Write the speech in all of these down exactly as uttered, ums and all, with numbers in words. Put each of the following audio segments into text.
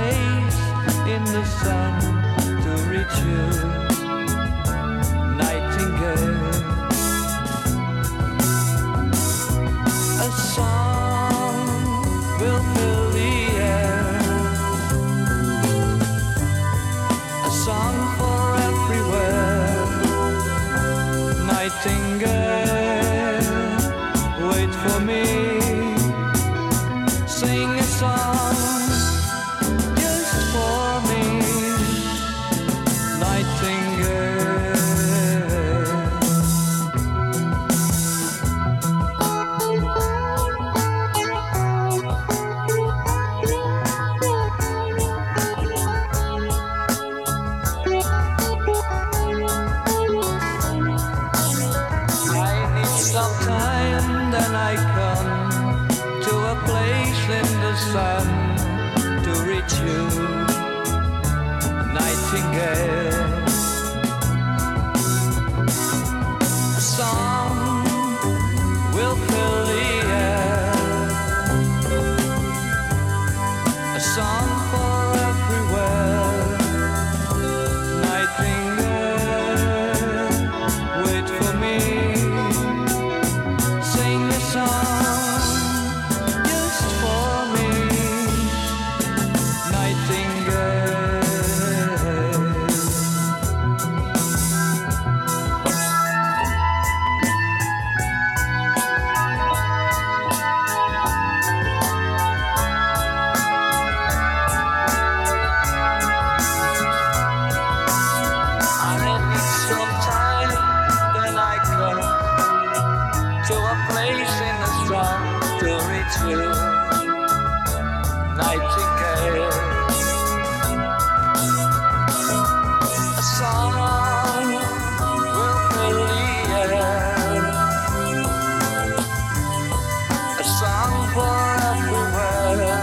place in the sun to reach you, nightingale. A song will fill the air, a song for everywhere, nightingale, wait for me, sing a song just for me, nightingale. I need some time, then I come to a place in the sun to reach you, nightingale. A song will fill the air, a song for everywhere, nightingale, wait for me, sing a song just for me, nightingale. I need some time, then I come to a place in the sun to reach you, nightingale. A song will fill the air, a song for everywhere,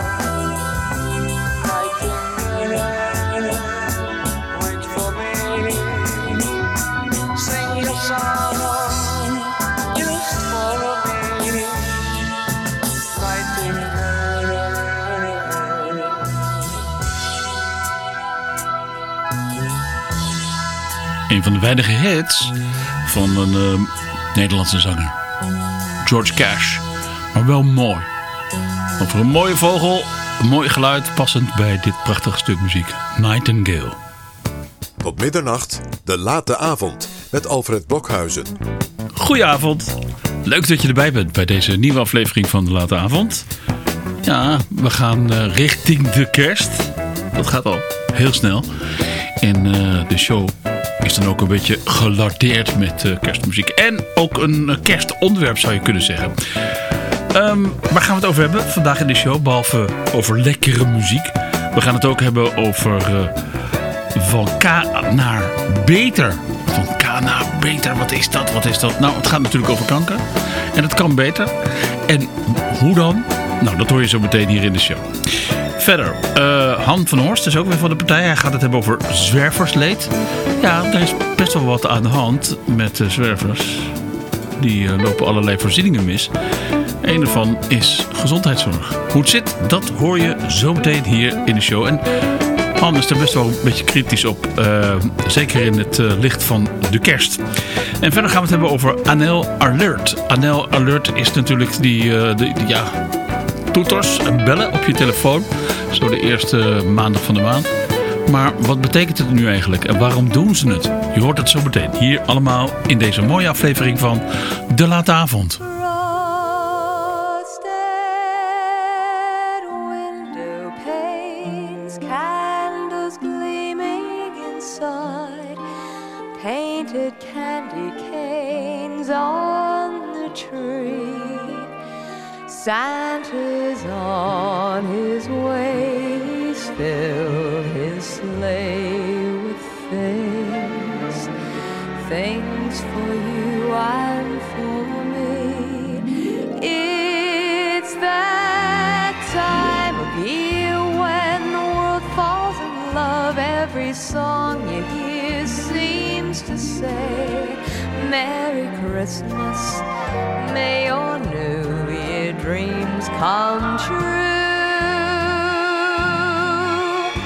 nightingale, wait for me, sing your song just for me, nightingale. Een van de weinige hits van een uh, Nederlandse zanger. George Cash. Maar wel mooi. Over een mooie vogel, een mooi geluid, passend bij dit prachtige stuk muziek. Nightingale. Tot middernacht, de late avond met Alfred Blokhuizen. Goedenavond. Leuk dat je erbij bent bij deze nieuwe aflevering van de late avond. Ja, we gaan uh, richting de kerst. Dat gaat al heel snel. En uh, de show is dan ook een beetje gelardeerd met uh, kerstmuziek. En ook een uh, kerstonderwerp zou je kunnen zeggen. Um, waar gaan we het over hebben vandaag in de show? Behalve over lekkere muziek. We gaan het ook hebben over uh, van K naar beter. Van K naar beter. Wat is dat? Wat is dat? Nou, het gaat natuurlijk over kanker. En het kan beter. En hoe dan? Nou, dat hoor je zo meteen hier in de show. Verder, uh, Han van Horst is ook weer van de partij. Hij gaat het hebben over zwerversleed. Ja, er is best wel wat aan de hand met uh, zwervers. Die uh, lopen allerlei voorzieningen mis. Een daarvan is gezondheidszorg. Hoe het zit, dat hoor je zo meteen hier in de show. En Han is er best wel een beetje kritisch op. Uh, zeker in het uh, licht van de kerst. En verder gaan we het hebben over A N L Alert. A N L Alert is natuurlijk die, uh, die, die ja, toeters en bellen op je telefoon. Zo de eerste maandag van de maand. Maar wat betekent het nu eigenlijk? En waarom doen ze het? Je hoort het zo meteen. Hier allemaal in deze mooie aflevering van De Late Avond. Painted candy canes on the tree. Santa's on his way. He's filled his sleigh with things, things for you and for me. It's that time of year when the world falls in love. Every song you hear seems to say, Merry Christmas, may your New Year dreams come true.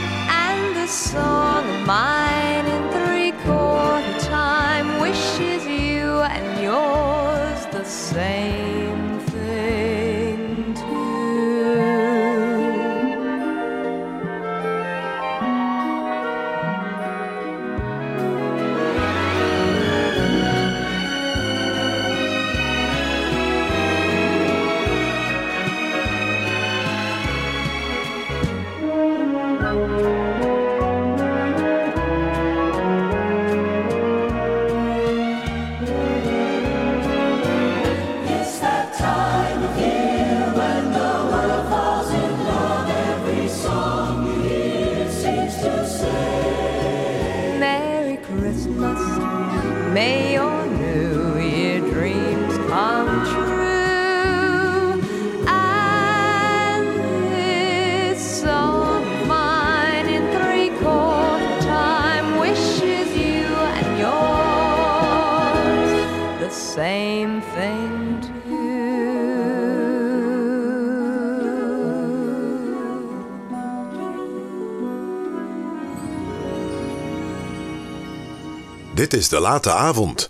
May your New Year dreams come true. And this song of mine in three-quarter time wishes you and yours the same thing too. Dit is De Late Avond.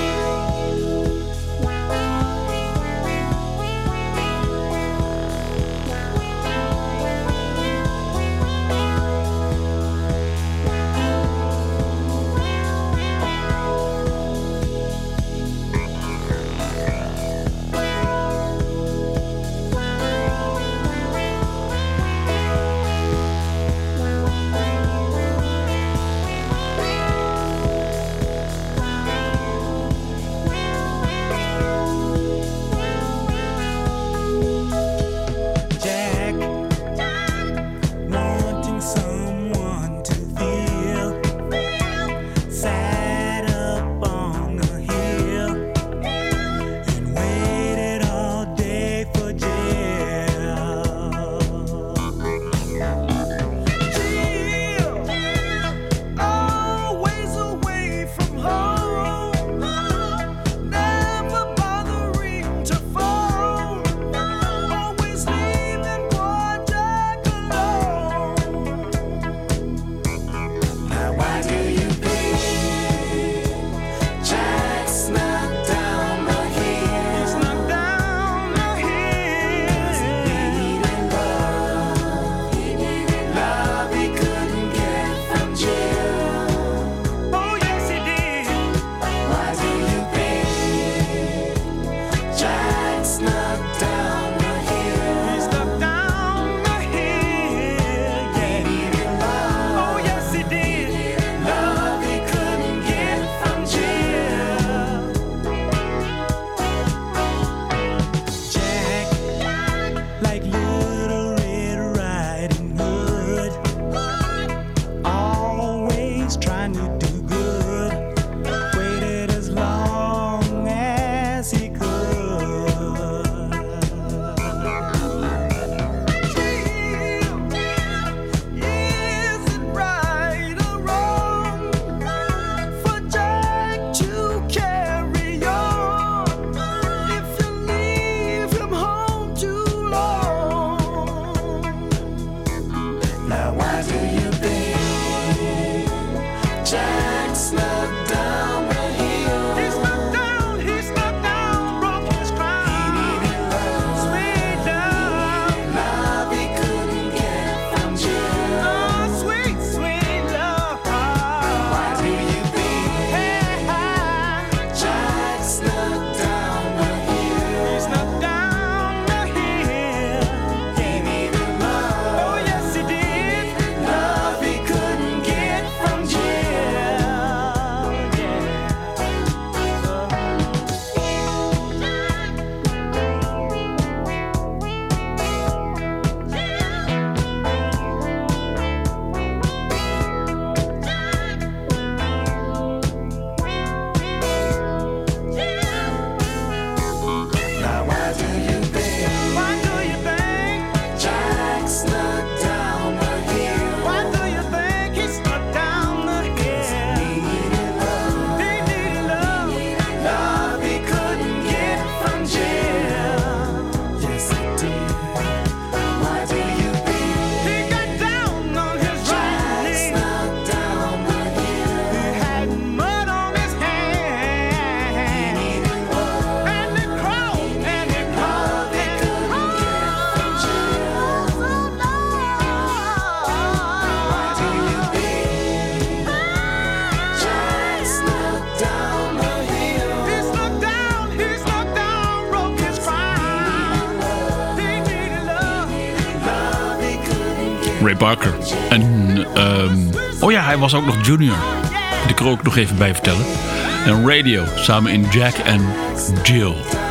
Ray Parker. En, um, oh ja, hij was ook nog junior. Moet ik er ook nog even bij vertellen. En Radio, samen in Jack en Jill.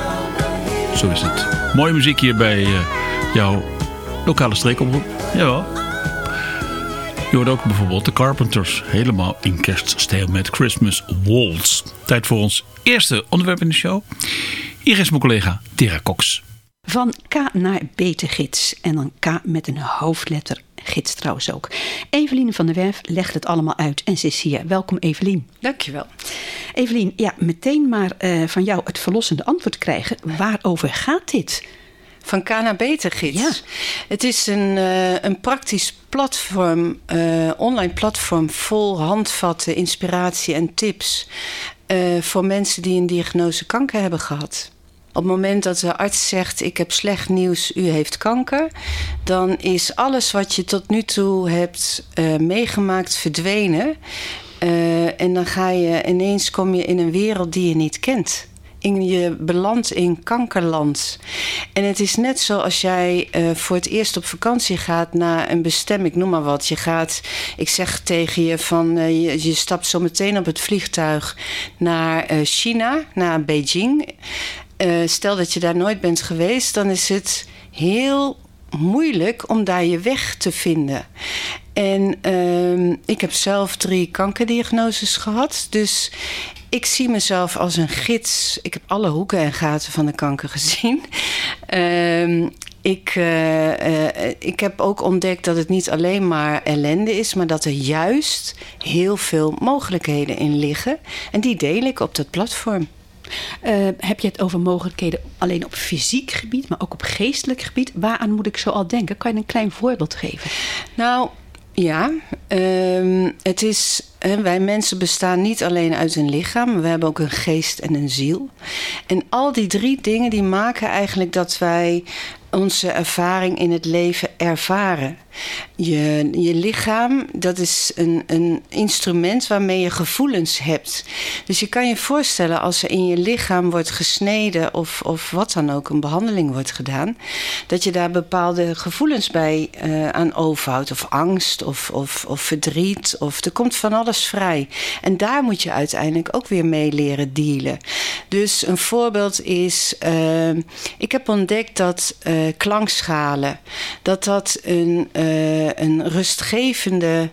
Zo is het. Mooie muziek hier bij uh, jouw lokale streekomroep. Jawel. Je hoort ook bijvoorbeeld de Carpenters helemaal in kerststijl met Christmas Waltz. Tijd voor ons eerste onderwerp in de show. Hier is mijn collega Tera Cox. Van K naar Betegids. En dan K met een hoofdletter. Gids trouwens ook. Evelien van der Werf legt het allemaal uit. En ze is hier. Welkom Evelien. Dankjewel. Evelien, ja, meteen maar uh, van jou het verlossende antwoord krijgen. Waarover gaat dit? Van K naar Betegids. Ja. Het is een, uh, een praktisch platform, uh, online platform vol handvatten, inspiratie en tips uh, voor mensen die een diagnose kanker hebben gehad. Op het moment dat de arts zegt, ik heb slecht nieuws, u heeft kanker, dan is alles wat je tot nu toe hebt uh, meegemaakt verdwenen. Uh, en dan ga je ineens kom je in een wereld die je niet kent. In je belandt in kankerland. En het is net zoals jij uh, voor het eerst op vakantie gaat naar een bestemming, ik noem maar wat. Je gaat, ik zeg tegen je van, uh, je, je stapt zo meteen op het vliegtuig naar uh, China, naar Beijing. Uh, stel dat je daar nooit bent geweest, dan is het heel moeilijk om daar je weg te vinden. En uh, ik heb zelf drie kankerdiagnoses gehad, dus ik zie mezelf als een gids. Ik heb alle hoeken en gaten van de kanker gezien. Uh, ik, uh, uh, ik heb ook ontdekt dat het niet alleen maar ellende is, maar dat er juist heel veel mogelijkheden in liggen. En die deel ik op dat platform. Uh, heb je het over mogelijkheden alleen op fysiek gebied, maar ook op geestelijk gebied? Waaraan moet ik zo al denken? Kan je een klein voorbeeld geven? Nou, ja. Uh, het is, hè, wij mensen bestaan niet alleen uit een lichaam, maar we hebben ook een geest en een ziel. En al die drie dingen die maken eigenlijk dat wij onze ervaring in het leven ervaren. Je, je lichaam, dat is een, een instrument waarmee je gevoelens hebt. Dus je kan je voorstellen als er in je lichaam wordt gesneden of, of wat dan ook, een behandeling wordt gedaan, dat je daar bepaalde gevoelens bij uh, aan overhoudt. Of angst of, of, of verdriet. Of er komt van alles vrij. En daar moet je uiteindelijk ook weer mee leren dealen. Dus een voorbeeld is, uh, ik heb ontdekt dat uh, klankschalen, dat dat een, uh, een rustgevende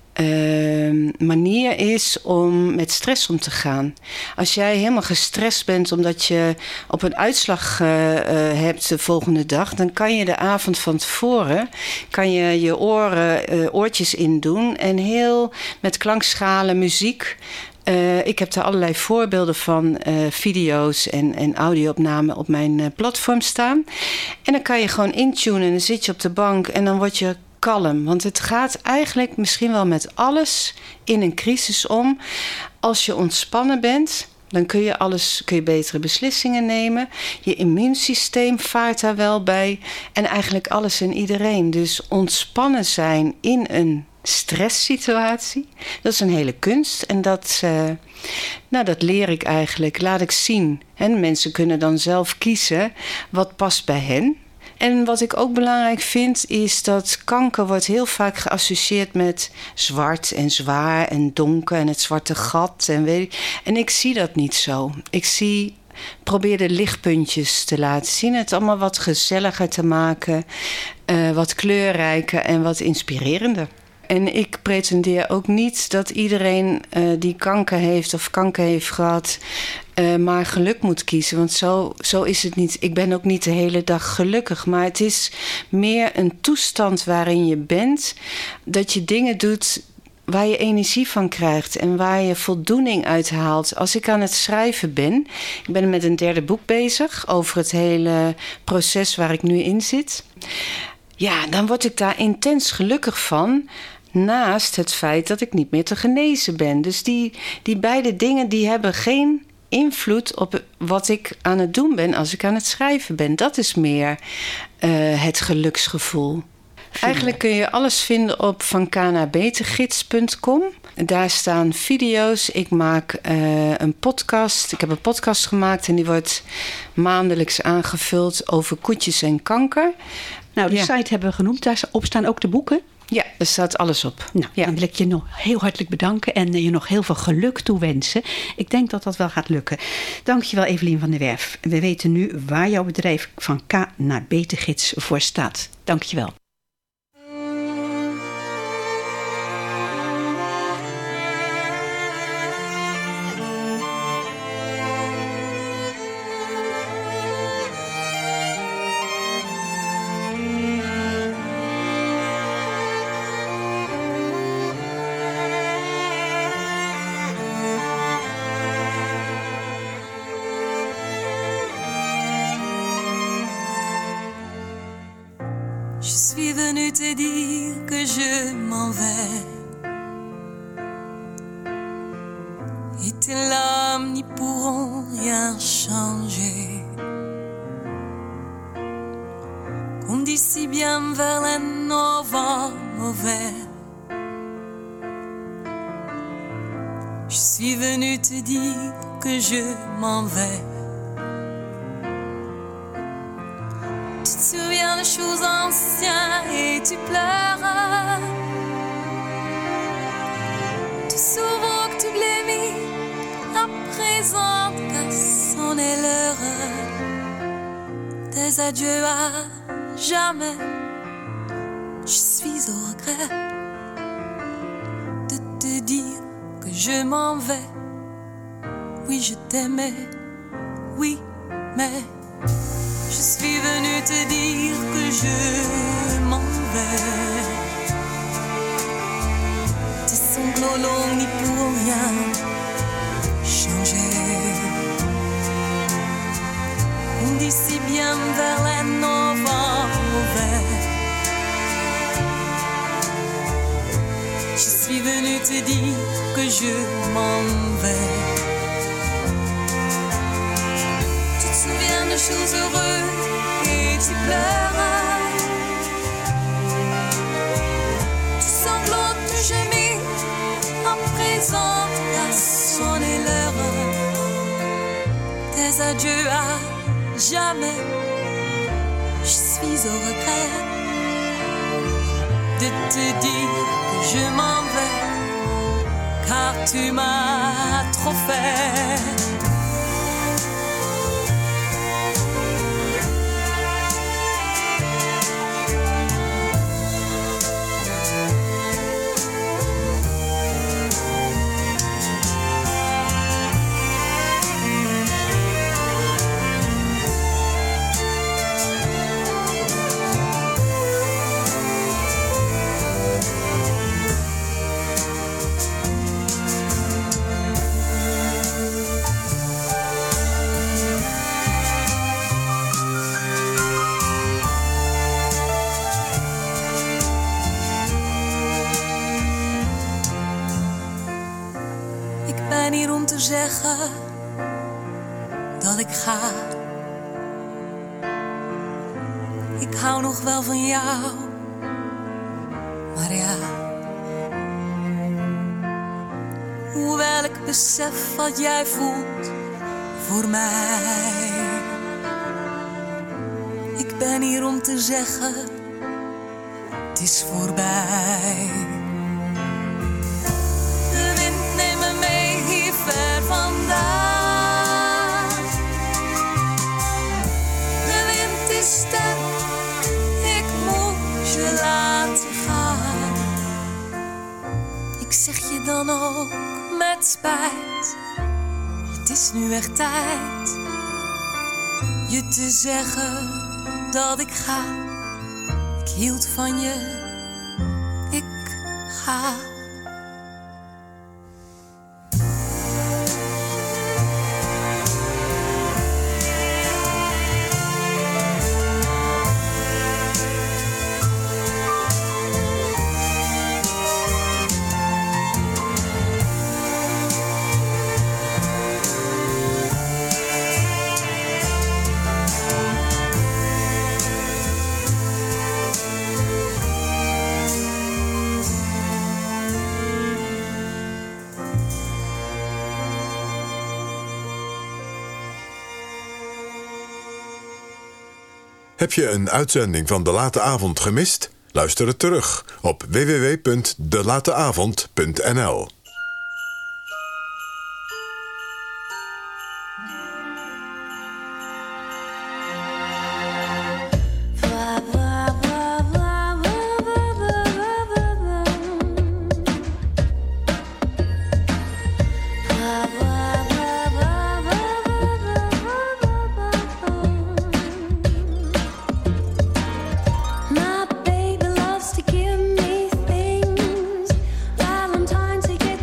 Uh, manier is om met stress om te gaan. Als jij helemaal gestrest bent omdat je op een uitslag uh, uh, hebt de volgende dag, dan kan je de avond van tevoren kan je je oren, uh, oortjes indoen en heel met klankschalen, muziek. Uh, ik heb daar allerlei voorbeelden van, uh, video's en, en audio-opnamen op mijn uh, platform staan. En dan kan je gewoon intunen en dan zit je op de bank en dan word je kalm. Want het gaat eigenlijk misschien wel met alles in een crisis om. Als je ontspannen bent, dan kun je, alles, kun je betere beslissingen nemen. Je immuunsysteem vaart daar wel bij. En eigenlijk alles en iedereen. Dus ontspannen zijn in een stresssituatie, dat is een hele kunst. En dat, uh, nou, dat leer ik eigenlijk, laat ik zien. En mensen kunnen dan zelf kiezen wat past bij hen. En wat ik ook belangrijk vind, is dat kanker wordt heel vaak geassocieerd met zwart en zwaar en donker en het zwarte gat. En, weet ik. en ik zie dat niet zo. Ik zie, probeer de lichtpuntjes te laten zien. Het allemaal wat gezelliger te maken, uh, wat kleurrijker en wat inspirerender. En ik pretendeer ook niet dat iedereen uh, die kanker heeft of kanker heeft gehad, uh, maar geluk moet kiezen. Want zo, zo is het niet. Ik ben ook niet de hele dag gelukkig. Maar het is meer een toestand waarin je bent, dat je dingen doet waar je energie van krijgt en waar je voldoening uit haalt. Als ik aan het schrijven ben, ik ben met een derde boek bezig over het hele proces waar ik nu in zit. Ja, dan word ik daar intens gelukkig van. Naast het feit dat ik niet meer te genezen ben. Dus die, die beide dingen die hebben geen invloed op wat ik aan het doen ben als ik aan het schrijven ben. Dat is meer uh, het geluksgevoel. Eigenlijk kun je alles vinden op van k naar betegids punt com. Daar staan video's. Ik maak uh, een podcast. Ik heb een podcast gemaakt en die wordt maandelijks aangevuld over koetjes en kanker. Nou, de Ja. site hebben we genoemd. Daarop staan ook de boeken. Ja, er staat alles op. Nou, Ja. dan wil ik je nog heel hartelijk bedanken en je nog heel veel geluk toewensen. Ik denk dat dat wel gaat lukken. Dankjewel Evelien van der Werf. We weten nu waar jouw bedrijf van K naar Betegids voor staat. Dankjewel. venu te dire que je m'en vais. Et tes larmes n'y pourront rien changer. Comme dit si bien Verlaine au vent mauvais. Je suis venu te dire que je m'en vais. Tu te souviens des choses anciennes et tu pleures. Tu sauves que tu blêmis. À présent qu'à sonner l'heure. Tes adieux à jamais. Je suis au regret de te dire que je m'en vais. Oui, je t'aimais, oui, mais je suis venue te dire que je m'en vais. Tes sanglots longs n'y pourront rien changer. On dit si bien Verlaine au vent mauvais. Je suis venue te dire que je m'en vais. Tu te souviens de choses heureuses et tu pleures. Tu sanglotes, tu gémis. À présent, t'as sonné l'heure. Tes adieux à jamais. Je suis au regret de te dire que je m'en vais, car tu m'as trop fait. Zeggen dat ik ga. Ik hou nog wel van jou, maar ja. Hoewel ik besef wat jij voelt voor mij. Ik ben hier om te zeggen, het is voorbij. Ver vandaan. De wind is sterk, ik moet je laten gaan. Ik zeg je dan ook met spijt, het is nu echt tijd je te zeggen dat ik ga. Ik hield van je, ik ga. Heb je een uitzending van De Late Avond gemist? Luister het terug op w w w punt de late avond punt n l. My baby loves to give me things, Valentine's to get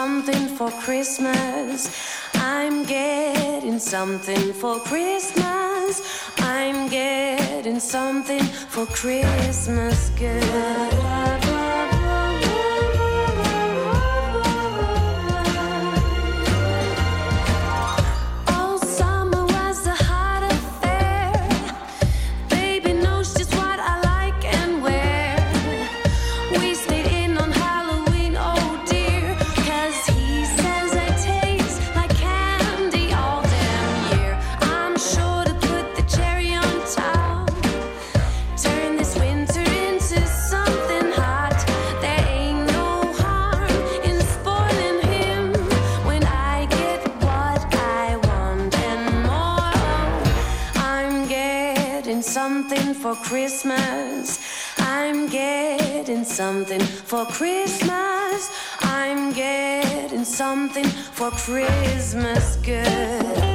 something for Christmas. I'm getting something for Christmas. I'm getting something for Christmas good. For Christmas, I'm getting something for Christmas. I'm getting something for Christmas good.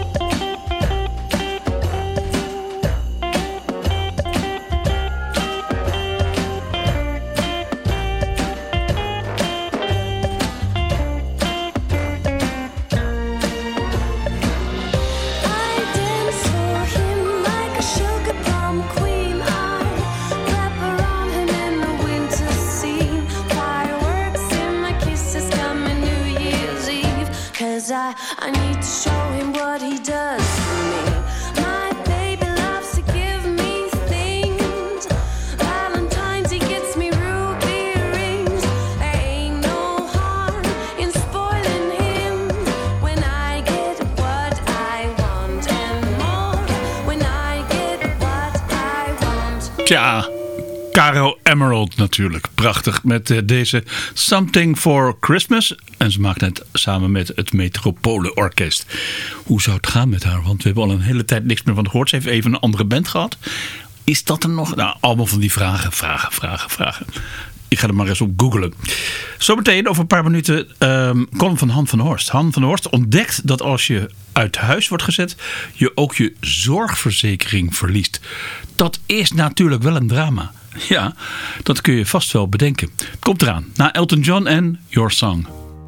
I, I need to show him what he does for me. My baby loves to give me things. Valentine's, he gets me ruby rings. There ain't no harm in spoiling him. When I get what I want and more. When I get what I want. Tja, Caro Emerald natuurlijk. Prachtig met uh, deze Something for Christmas. En ze maakt het samen met het Metropole Orkest. Hoe zou het gaan met haar? Want we hebben al een hele tijd niks meer van gehoord. Ze heeft even een andere band gehad. Is dat er nog? Nou, allemaal van die vragen, vragen, vragen, vragen. Ik ga er maar eens op googlen. Zometeen over een paar minuten um, column van Han van der Horst. Han van der Horst ontdekt dat als je uit huis wordt gezet, je ook je zorgverzekering verliest. Dat is natuurlijk wel een drama. Ja, dat kun je vast wel bedenken. Het komt eraan. Na Elton John en Your Song.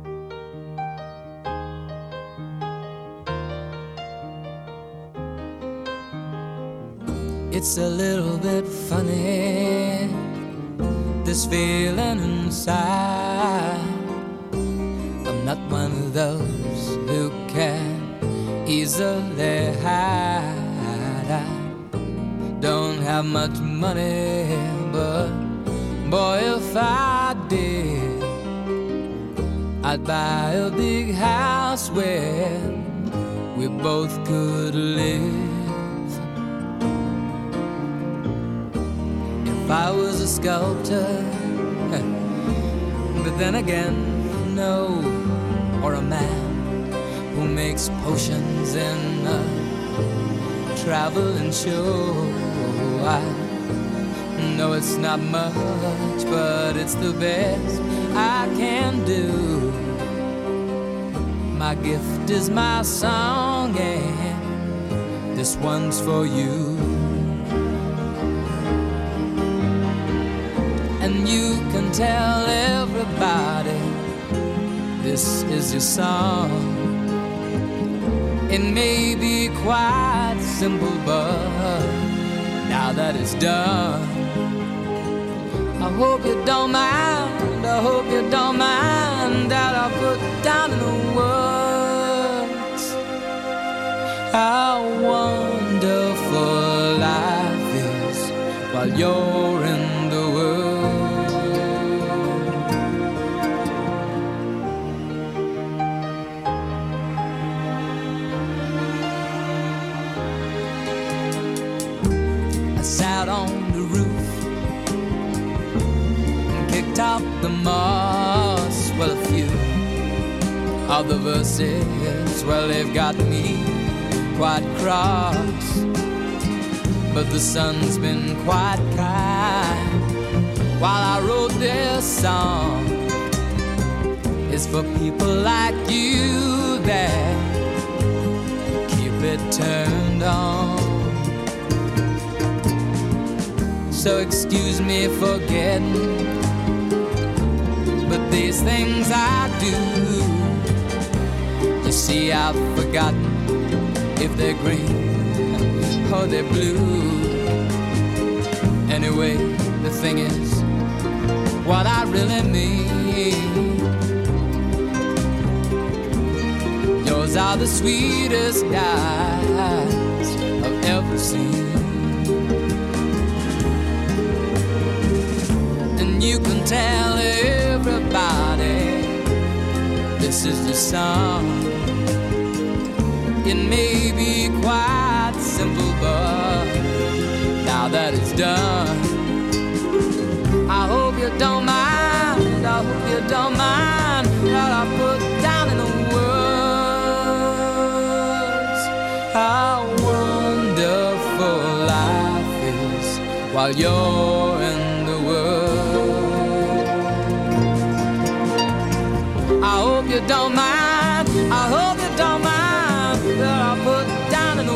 It's a little bit funny, this feeling inside. I'm not one of those who can easily hide. I don't have much money, but boy, if I did, I'd buy a big house where we both could live. If I was a sculptor, but then again, no, or a man who makes potions in a traveling show. I know it's not much, but it's the best I can do. My gift is my song, and this one's for you. And you can tell everybody this is your song. It may be quite simple, but now that it's done, I hope you don't mind, I hope you don't mind that I put down in the words how wonderful life is while you're in the world. I sat on the roof and kicked out the moss. Well, a few of the verses, well, they've got me quite cross, but the sun's been quite kind while I wrote this song. It's for people like you that keep it turned on. So excuse me for getting, but these things I do See, I've forgotten if they're green or they're blue. Anyway, the thing is, what I really mean, yours are the sweetest eyes I've ever seen. And you can tell everybody this is the song. It may be quite simple, but now that it's done, I hope you don't mind, I hope you don't mind what I put down in the words. How wonderful life is while you're in the world. I hope you don't mind, I hope you don't mind what I put down in the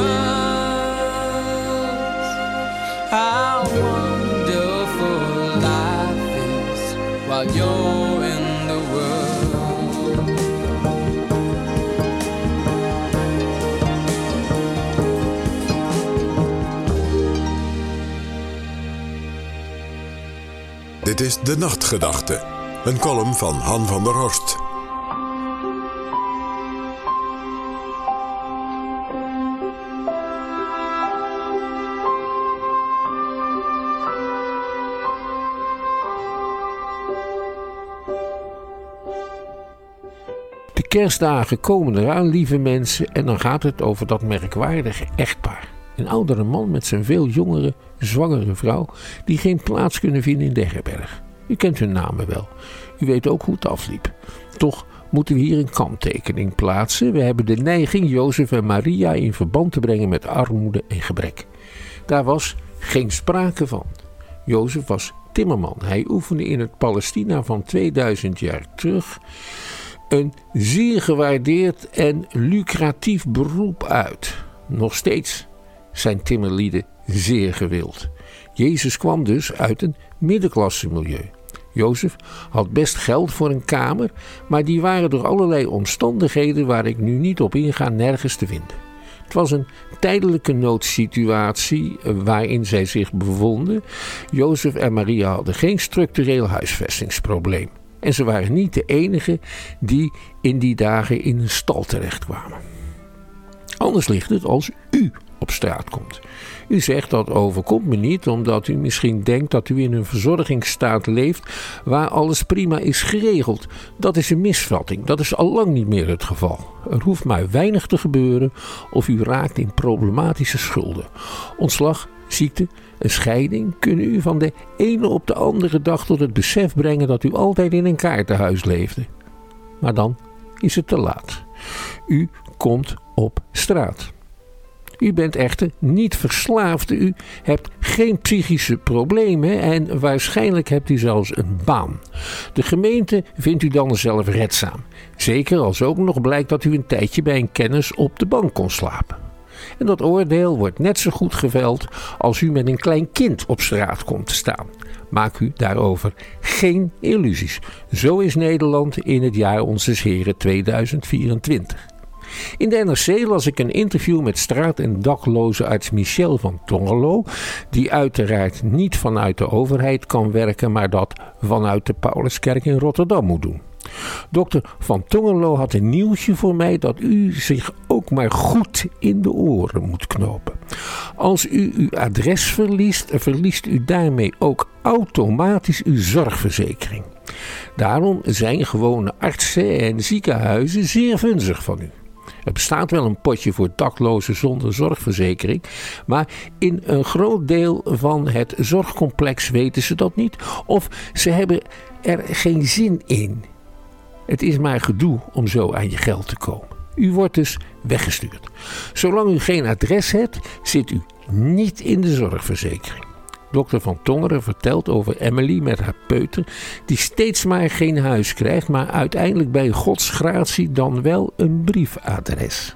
words. How wonderful life is while you're in the world. Dit is De Nachtgedachte, een column van Han van der Horst. De kerstdagen komen eraan, lieve mensen, en dan gaat het over dat merkwaardige echtpaar. Een oudere man met zijn veel jongere, zwangere vrouw die geen plaats kunnen vinden in de herberg. U kent hun namen wel. U weet ook hoe het afliep. Toch moeten we hier een kanttekening plaatsen. We hebben de neiging Jozef en Maria in verband te brengen met armoede en gebrek. Daar was geen sprake van. Jozef was timmerman. Hij oefende in het Palestina van tweeduizend jaar terug een zeer gewaardeerd en lucratief beroep uit. Nog steeds zijn timmerlieden zeer gewild. Jezus kwam dus uit een middenklasse milieu. Jozef had best geld voor een kamer, maar die waren door allerlei omstandigheden waar ik nu niet op inga nergens te vinden. Het was een tijdelijke noodsituatie waarin zij zich bevonden. Jozef en Maria hadden geen structureel huisvestingsprobleem. En ze waren niet de enige die in die dagen in een stal terechtkwamen. Anders ligt het als u op straat komt. U zegt dat overkomt me niet omdat u misschien denkt dat u in een verzorgingsstaat leeft waar alles prima is geregeld. Dat is een misvatting. Dat is al lang niet meer het geval. Er hoeft maar weinig te gebeuren of u raakt in problematische schulden. Ontslag, ziekte, een scheiding kunnen u van de ene op de andere dag tot het besef brengen dat u altijd in een kaartenhuis leefde. Maar dan is het te laat. U komt op straat. U bent echter niet verslaafd, u hebt geen psychische problemen en waarschijnlijk hebt u zelfs een baan. De gemeente vindt u dan zelfredzaam. Zeker als ook nog blijkt dat u een tijdje bij een kennis op de bank kon slapen. En dat oordeel wordt net zo goed geveld als u met een klein kind op straat komt te staan. Maak u daarover geen illusies. Zo is Nederland in het jaar Onzes Heren tweeduizend vierentwintig. In de N R C las ik een interview met straat- en dakloze arts Michel van Tongerlo, die uiteraard niet vanuit de overheid kan werken, maar dat vanuit de Pauluskerk in Rotterdam moet doen. Dokter Van Tongerlo had een nieuwsje voor mij dat u zich ook maar goed in de oren moet knopen. Als u uw adres verliest, verliest u daarmee ook automatisch uw zorgverzekering. Daarom zijn gewone artsen en ziekenhuizen zeer vunzig van u. Er bestaat wel een potje voor daklozen zonder zorgverzekering, maar in een groot deel van het zorgcomplex weten ze dat niet of ze hebben er geen zin in. Het is maar gedoe om zo aan je geld te komen. U wordt dus weggestuurd. Zolang u geen adres hebt, zit u niet in de zorgverzekering. Dokter Van Tongeren vertelt over Emily met haar peuter, die steeds maar geen huis krijgt, maar uiteindelijk bij Gods gratie dan wel een briefadres.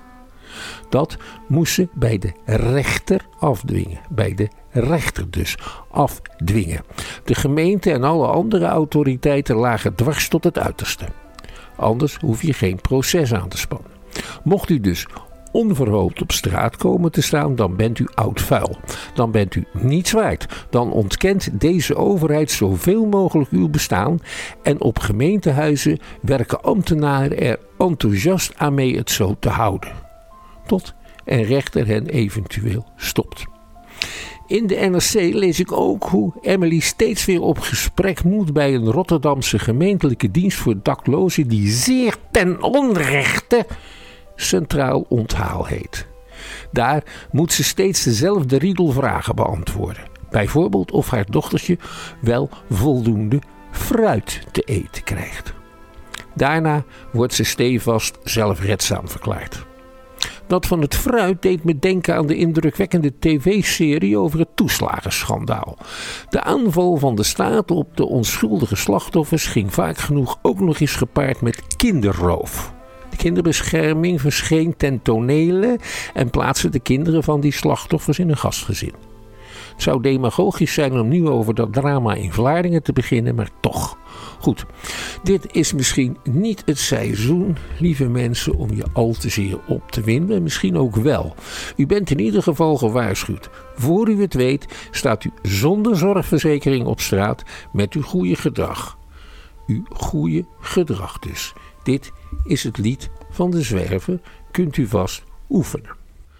Dat moest ze bij de rechter afdwingen. Bij de rechter dus afdwingen. De gemeente en alle andere autoriteiten lagen dwars tot het uiterste. Anders hoef je geen proces aan te spannen. Mocht u dus onverhoopt op straat komen te staan, dan bent u oud vuil. Dan bent u niets waard. Dan ontkent deze overheid zoveel mogelijk uw bestaan en op gemeentehuizen werken ambtenaren er enthousiast aan mee het zo te houden. Tot een rechter hen eventueel stopt. In de N R C lees ik ook hoe Emily steeds weer op gesprek moet bij een Rotterdamse gemeentelijke dienst voor daklozen die zeer ten onrechte Centraal Onthaal heet. Daar moet ze steeds dezelfde riedelvragen beantwoorden. Bijvoorbeeld of haar dochtertje wel voldoende fruit te eten krijgt. Daarna wordt ze stevast zelfredzaam verklaard. Dat van het fruit deed me denken aan de indrukwekkende tv-serie over het toeslagenschandaal. De aanval van de staat op de onschuldige slachtoffers ging vaak genoeg ook nog eens gepaard met kinderroof. De kinderbescherming verscheen ten tonele en plaatste de kinderen van die slachtoffers in een gastgezin. Het zou demagogisch zijn om nu over dat drama in Vlaardingen te beginnen, maar toch. Goed, dit is misschien niet het seizoen, lieve mensen, om je al te zeer op te winden. Misschien ook wel. U bent in ieder geval gewaarschuwd. Voor u het weet staat u zonder zorgverzekering op straat met uw goede gedrag. Uw goede gedrag dus. Dit is het lied van de zwerver. Kunt u vast oefenen.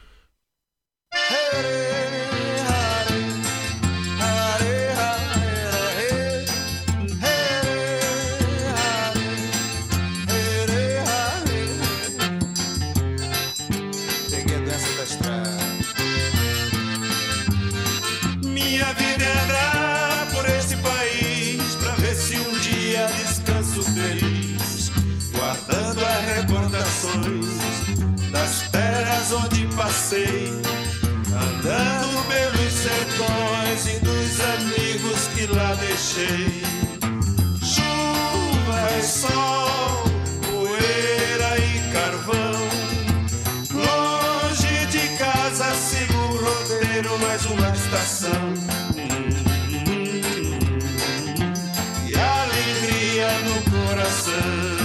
Minha vida é andar por esse país pra ver se um dia descanso feliz, guardando as recordações das terras onde passei, andando pelos sertões e dos amigos que lá deixei. Chuva e sol, poeira e carvão, longe de casa sigo o roteiro, mais uma estação. E alegria no coração.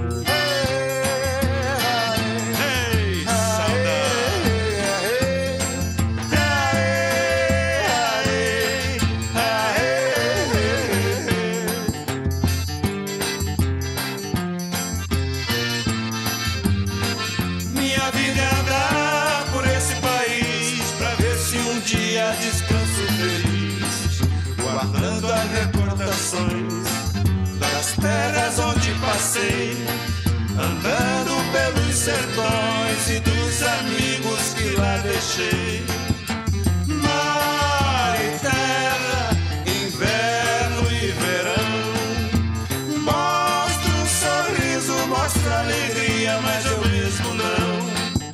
Das terras onde passei, andando pelos sertões e dos amigos que lá deixei. Mar e terra, inverno e verão, mostra um sorriso, mostra alegria, mas eu mesmo não.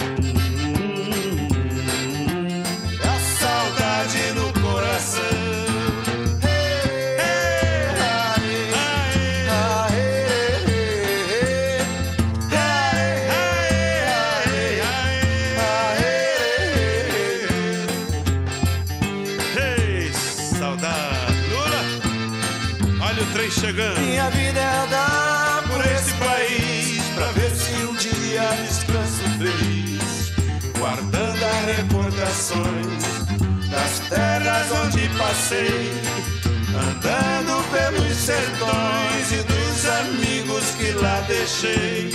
A saudade no coração. Chegando. Minha vida é andar por esse país pra ver se um dia descanso feliz, guardando as recordações das terras onde passei, andando pelos sertões e dos amigos que lá deixei.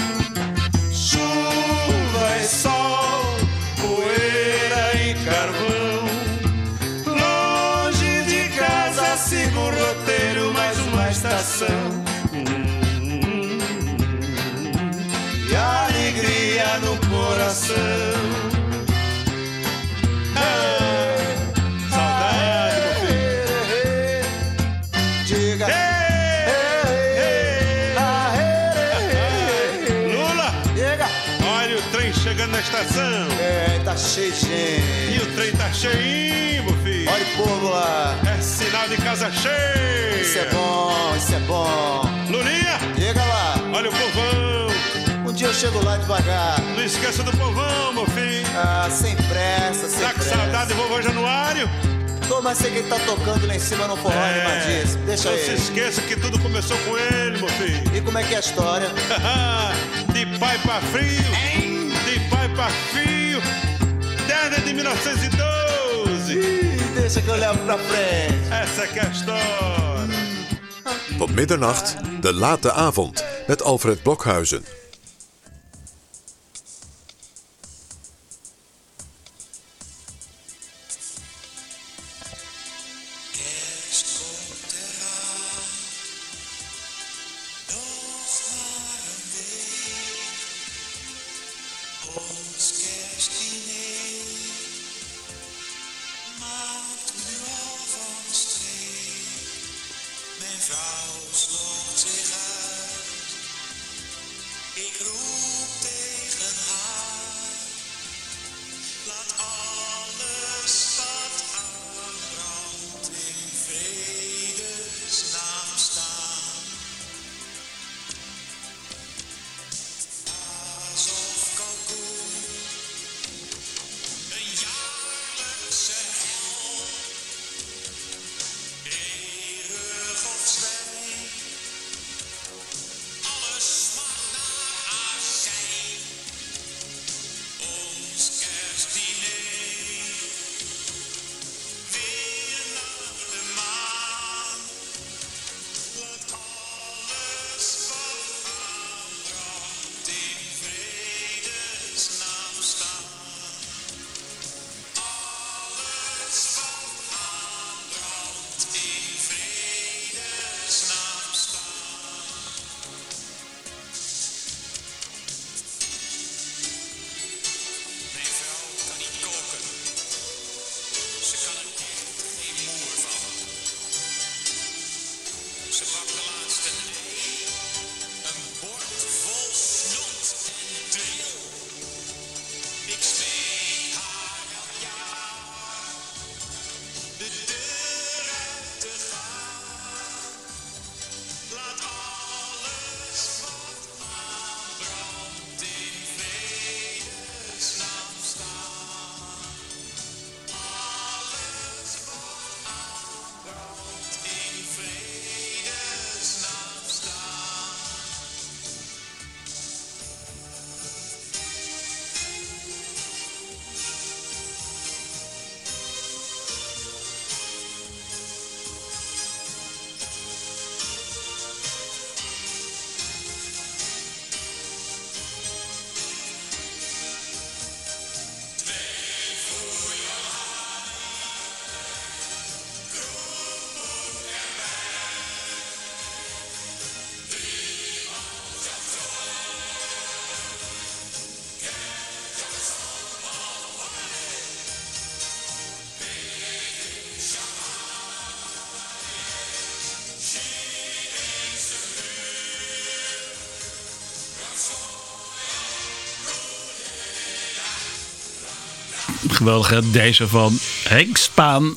Chuva e sol, poeira e carvão, longe de casa sigo o roteiro, mais uma estação. Hum, e alegria no coração. Hey, saudade, meu filho. Diga. Lula, diga. Olha o trem chegando na estação. É, tá cheio de gente. E o trem tá cheinho, meu filho. Olha o povo lá. É sinal de casa cheia. Isso é bom, isso é bom. Lulinha, chega lá. Olha o povão. Um dia eu chego lá devagar. Não esqueça do povão, meu filho. Ah, sem pressa, sem tá pressa. Tá com saudade do vovô Januário? Tô, mas sei que ele tá tocando lá em cima no forró é, animadíssimo. Deixa não ele. Não se esqueça que tudo começou com ele, meu filho. E como é que é a história? De pai pra filho. Hein? Marfio, desde de mil novecentos e doze. Ih, deixa que eu levo pra frente. Essa que é a história. Tot middernacht, de late avond, met Alfred Blokhuizen. Geweldige deze van Henk Spaan.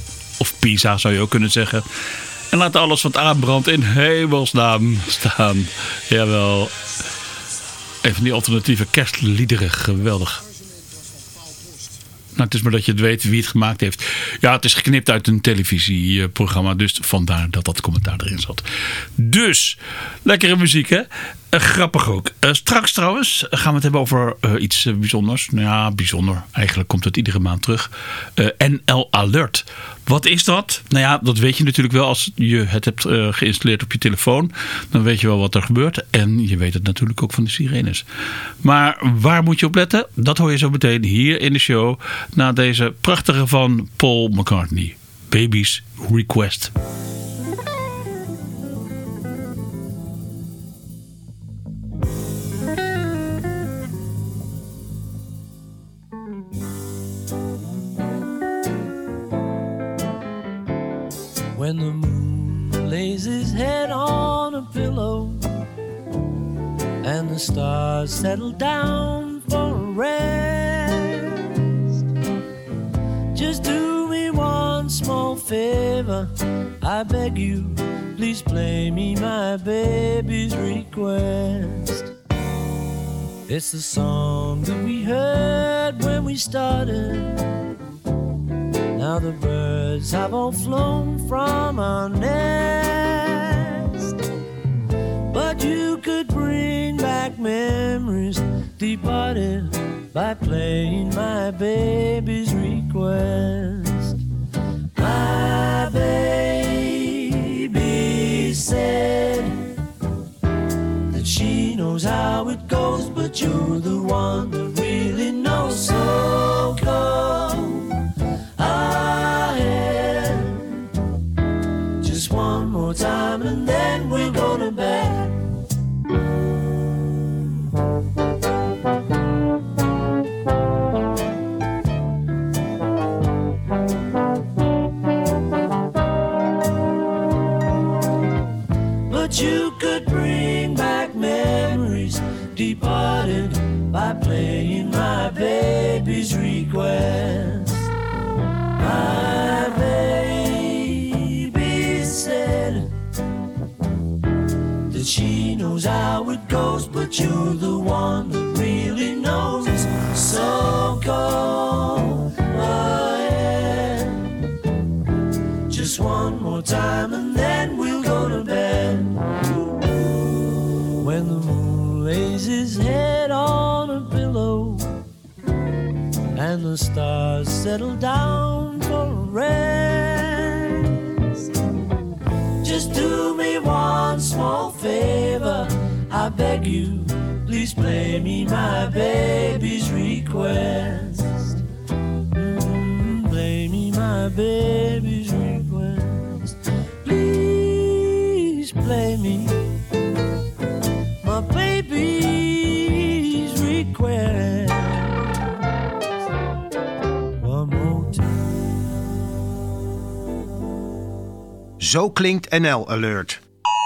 Of Pisa zou je ook kunnen zeggen. En laat alles wat aanbrandt in hemelsnaam staan. Jawel. Een van die alternatieve kerstliederen. Geweldig. Nou, het is maar dat je het weet wie het gemaakt heeft. Ja, het is geknipt uit een televisieprogramma. Dus vandaar dat dat commentaar erin zat. Dus, lekkere muziek hè. Uh, grappig ook. Uh, straks trouwens gaan we het hebben over uh, iets uh, bijzonders. Nou ja, bijzonder. Eigenlijk komt het iedere maand terug. Uh, N L Alert. Wat is dat? Nou ja, dat weet je natuurlijk wel als je het hebt uh, geïnstalleerd op je telefoon. Dan weet je wel wat er gebeurt. En je weet het natuurlijk ook van de sirenes. Maar waar moet je op letten? Dat hoor je zo meteen hier in de show. Na deze prachtige van Paul McCartney. Baby's Request. When the moon lays his head on a pillow and the stars settle down for a rest, just do me one small favor, I beg you, please play me my baby's request. It's the song that we heard when we started. Now the birds have all flown from our nest, but you could bring back back memories departed by playing my baby's request. My baby said that she knows how it goes, but you're the one that really knows. So go ahead, just one more time and then we'll go to bed. But you could bring back memories departed by playing my baby's request. My baby said that she knows how it goes, but you're the one that really knows. So go ahead, just one more time and then we'll go to bed. When the moon lays his head on a pillow and the stars settle down for a rest, just do me one small favor, I beg you, please play me my baby's request. Mm, play me my baby's request. Please play me my baby's request. One more time. Zo klinkt N L Alert.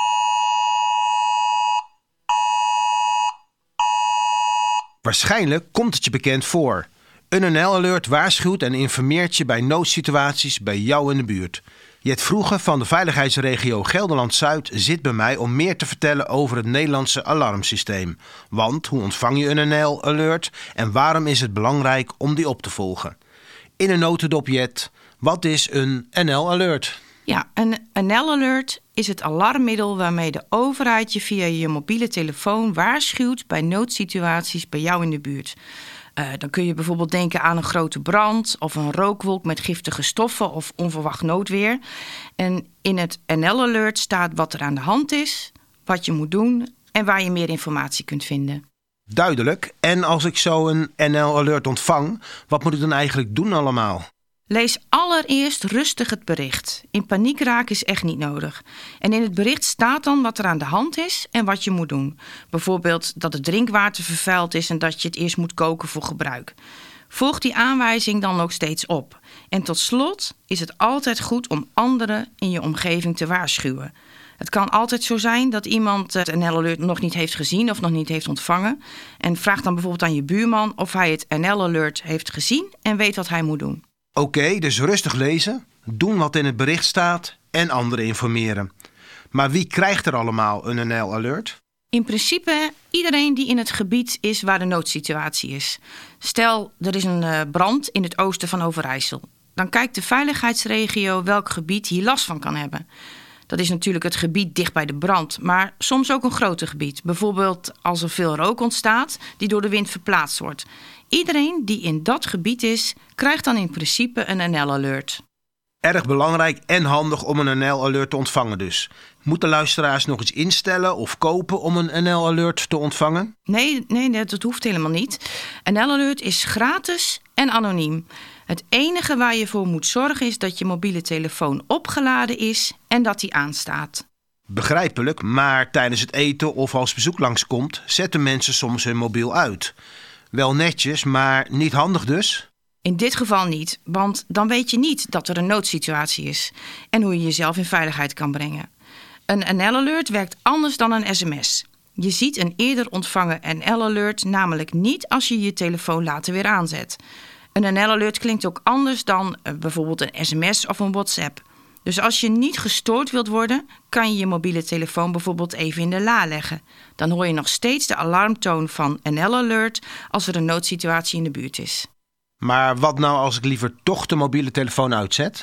Waarschijnlijk komt het je bekend voor. Een N L Alert waarschuwt en informeert je bij noodsituaties bij jou in de buurt. Jet Vroege van de veiligheidsregio Gelderland-Zuid zit bij mij om meer te vertellen over het Nederlandse alarmsysteem. Want hoe ontvang je een N L Alert en waarom is het belangrijk om die op te volgen? In een notendop, Jet, wat is een N L Alert? Ja, een N L Alert is het alarmmiddel waarmee de overheid je via je mobiele telefoon waarschuwt bij noodsituaties bij jou in de buurt. Uh, dan kun je bijvoorbeeld denken aan een grote brand of een rookwolk met giftige stoffen of onverwacht noodweer. En in het N L Alert staat wat er aan de hand is, wat je moet doen en waar je meer informatie kunt vinden. Duidelijk. En als ik zo een N L Alert ontvang, wat moet ik dan eigenlijk doen allemaal? Lees allereerst rustig het bericht. In paniek raken is echt niet nodig. En in het bericht staat dan wat er aan de hand is en wat je moet doen. Bijvoorbeeld dat het drinkwater vervuild is en dat je het eerst moet koken voor gebruik. Volg die aanwijzing dan ook steeds op. En tot slot is het altijd goed om anderen in je omgeving te waarschuwen. Het kan altijd zo zijn dat iemand het N L Alert nog niet heeft gezien of nog niet heeft ontvangen. En vraag dan bijvoorbeeld aan je buurman of hij het N L Alert heeft gezien en weet wat hij moet doen. Oké, okay, dus rustig lezen, doen wat in het bericht staat en anderen informeren. Maar wie krijgt er allemaal een N L Alert? In principe iedereen die in het gebied is waar de noodsituatie is. Stel, er is een brand in het oosten van Overijssel. Dan kijkt de veiligheidsregio welk gebied hier last van kan hebben. Dat is natuurlijk het gebied dicht bij de brand, maar soms ook een groter gebied. Bijvoorbeeld als er veel rook ontstaat die door de wind verplaatst wordt. Iedereen die in dat gebied is, krijgt dan in principe een N L Alert. Erg belangrijk en handig om een N L Alert te ontvangen dus. Moeten luisteraars nog iets instellen of kopen om een N L Alert te ontvangen? Nee, nee, dat hoeft helemaal niet. N L Alert is gratis en anoniem. Het enige waar je voor moet zorgen is dat je mobiele telefoon opgeladen is en dat die aanstaat. Begrijpelijk, maar tijdens het eten of als bezoek langskomt, zetten mensen soms hun mobiel uit. Wel netjes, maar niet handig dus? In dit geval niet, want dan weet je niet dat er een noodsituatie is en hoe je jezelf in veiligheid kan brengen. Een N L Alert werkt anders dan een S M S. Je ziet een eerder ontvangen N L Alert namelijk niet als je je telefoon later weer aanzet. Een N L Alert klinkt ook anders dan uh, bijvoorbeeld een S M S of een WhatsApp. Dus als je niet gestoord wilt worden, kan je je mobiele telefoon bijvoorbeeld even in de la leggen. Dan hoor je nog steeds de alarmtoon van N L Alert als er een noodsituatie in de buurt is. Maar wat nou als ik liever toch de mobiele telefoon uitzet?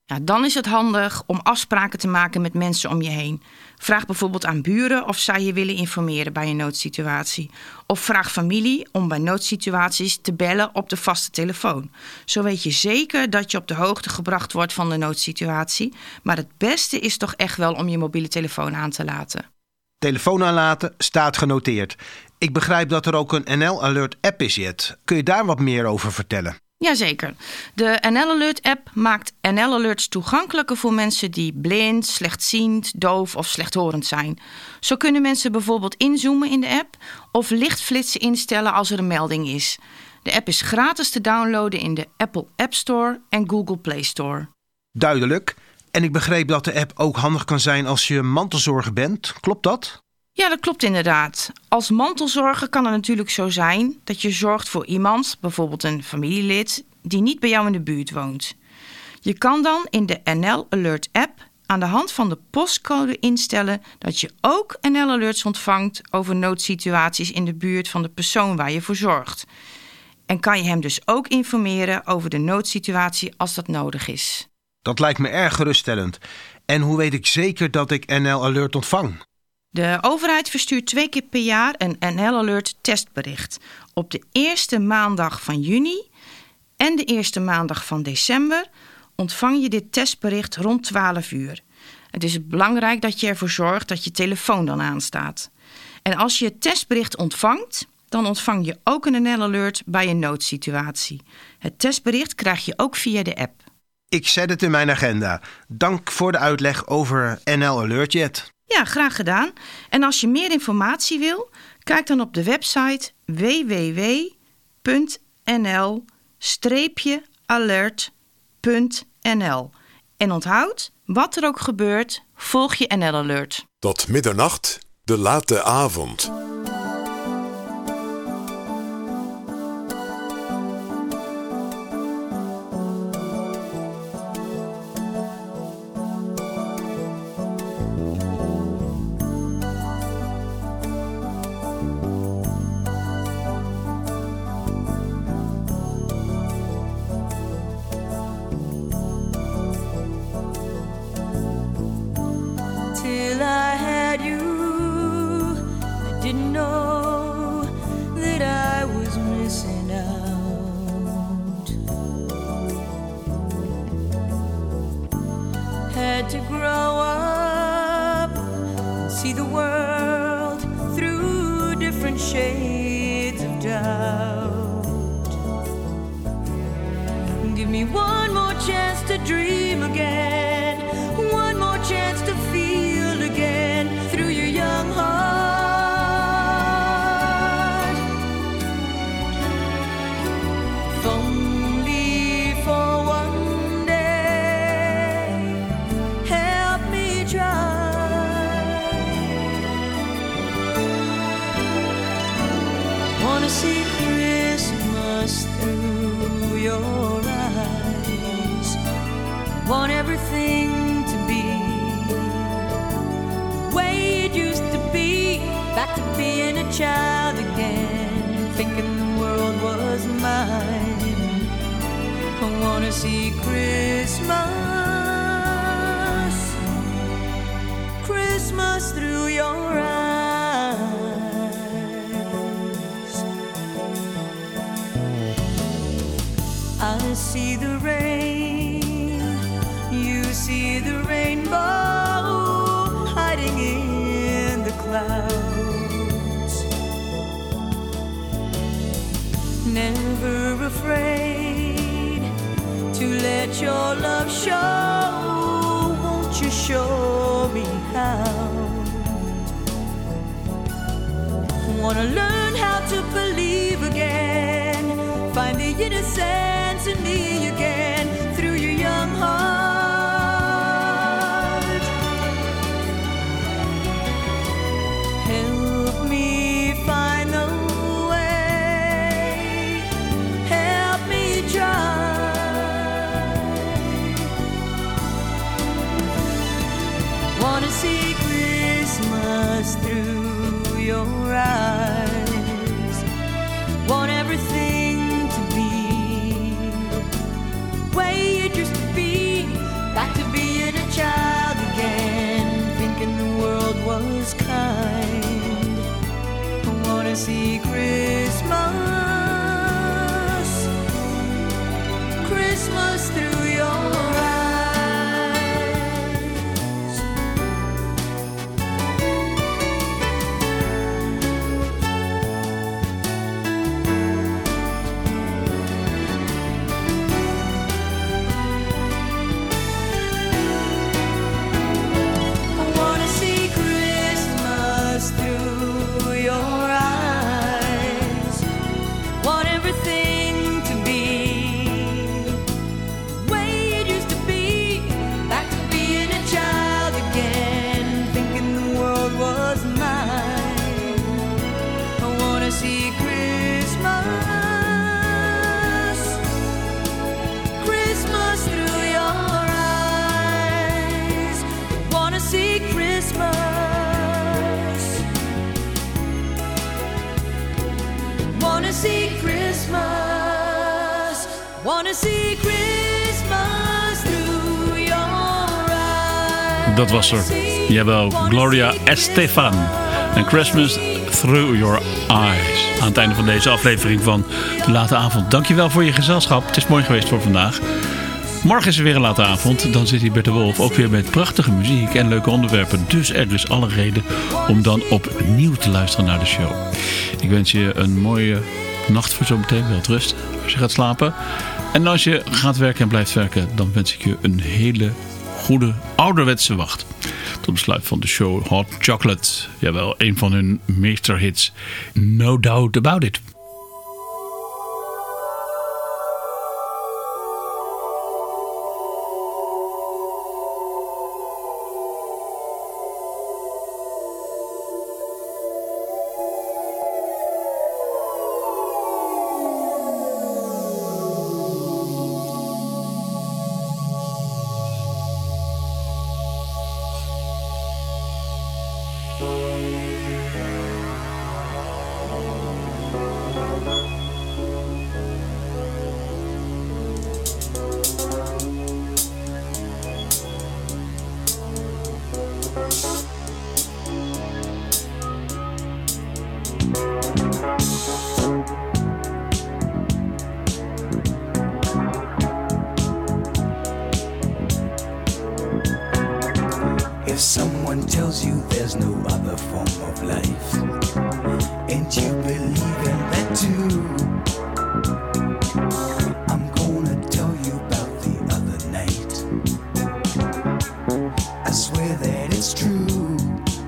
Ja, dan is het handig om afspraken te maken met mensen om je heen. Vraag bijvoorbeeld aan buren of zij je willen informeren bij een noodsituatie. Of vraag familie om bij noodsituaties te bellen op de vaste telefoon. Zo weet je zeker dat je op de hoogte gebracht wordt van de noodsituatie. Maar het beste is toch echt wel om je mobiele telefoon aan te laten. Telefoon aanlaten staat genoteerd. Ik begrijp dat er ook een N L Alert app is, Jet. Kun je daar wat meer over vertellen? Jazeker. De N L Alert app maakt N L Alerts toegankelijker voor mensen die blind, slechtziend, doof of slechthorend zijn. Zo kunnen mensen bijvoorbeeld inzoomen in de app of lichtflitsen instellen als er een melding is. De app is gratis te downloaden in de Apple App Store en Google Play Store. Duidelijk. En ik begreep dat de app ook handig kan zijn als je mantelzorger bent. Klopt dat? Ja, dat klopt inderdaad. Als mantelzorger kan het natuurlijk zo zijn dat je zorgt voor iemand, bijvoorbeeld een familielid, die niet bij jou in de buurt woont. Je kan dan in de N L Alert app aan de hand van de postcode instellen dat je ook N L Alerts ontvangt over noodsituaties in de buurt van de persoon waar je voor zorgt. En kan je hem dus ook informeren over de noodsituatie als dat nodig is. Dat lijkt me erg geruststellend. En hoe weet ik zeker dat ik N L Alert ontvang? De overheid verstuurt twee keer per jaar een N L Alert testbericht. Op de eerste maandag van juni en de eerste maandag van december ontvang je dit testbericht rond twaalf uur. Het is belangrijk dat je ervoor zorgt dat je telefoon dan aanstaat. En als je het testbericht ontvangt, dan ontvang je ook een N L Alert bij een noodsituatie. Het testbericht krijg je ook via de app. Ik zet het in mijn agenda. Dank voor de uitleg over N L Alert, Jet. Ja, graag gedaan. En als je meer informatie wil, kijk dan op de website w w w punt n l alert punt n l. En onthoud, wat er ook gebeurt, volg je N L Alert. Tot middernacht, de late avond. Till I had you, I didn't know that I was missing out. Had to grow up and see the world through different shades of doubt. Give me one more chance to dream again, one more chance to feel again through your young heart. If only for one day, help me try. Wanna see Christmas through your eyes. Want everything to be the way it used to be. Back to being a child again, thinking the world was mine. I wanna see Christmas, Christmas through your eyes. I see the rain, you see the rainbow hiding in the clouds. Never afraid to let your love show. Won't you show me how? Wanna learn how to believe again, find the innocence in me again through your young heart. Help me find the way, help me try. Wanna see Christmas through your eyes. Want everything to be wanna see Christmas through your eyes. Dat was er. Jawel, Gloria Estefan. En Christmas Through Your Eyes. Aan het einde van deze aflevering van De Late Avond. Dankjewel voor je gezelschap. Het is mooi geweest voor vandaag. Morgen is er weer een late avond. Dan zit hier Bert de Wolf ook weer met prachtige muziek en leuke onderwerpen. Dus er is alle reden om dan opnieuw te luisteren naar de show. Ik wens je een mooie nacht voor zometeen. Wel rust als je gaat slapen. En als je gaat werken en blijft werken, dan wens ik je een hele goede ouderwetse wacht. Tot besluit van de show Hot Chocolate. Jawel, een van hun meesterhits. No doubt about it. If someone tells you there's no other form of life, and you believe in that too, I'm gonna tell you about the other night. I swear that it's true.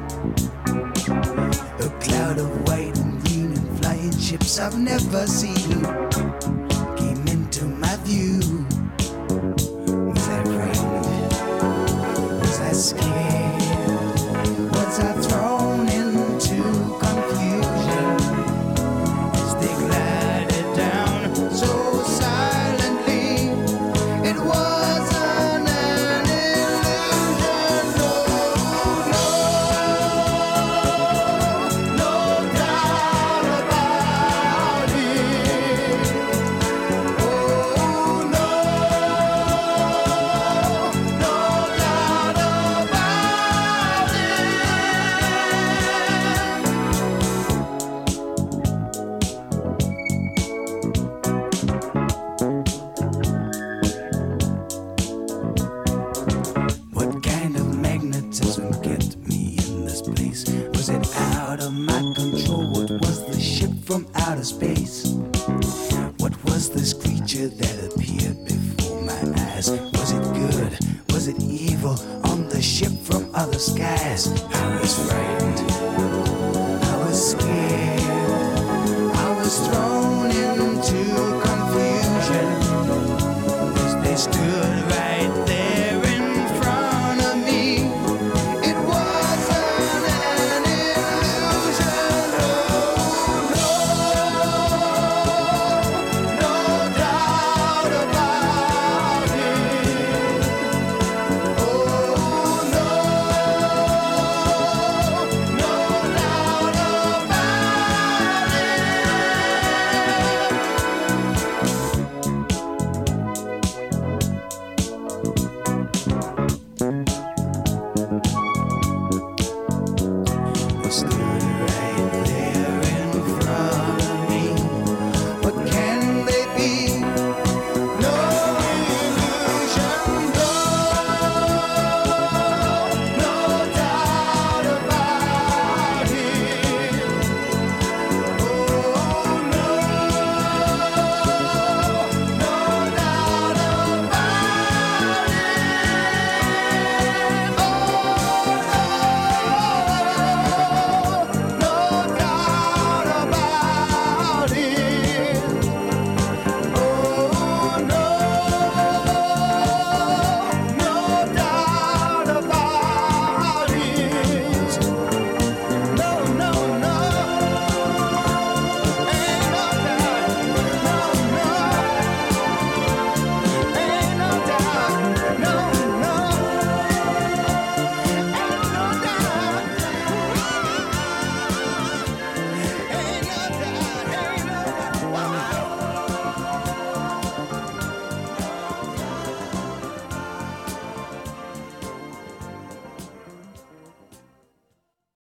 A cloud of white and green and flying ships I've never seen came into my view. Was I frightened? Was I scared? Was I thrown into confusion as they glided down so silently? It wasn't an illusion, no, no, no doubt about it. Oh no, no doubt about it. What kind of magnetism kept me in this place? Was it out of my control? What was the ship from outer space? What was this creature that appeared before my eyes? Was it good? Was it evil? On the ship from other skies, I was frightened. I was scared.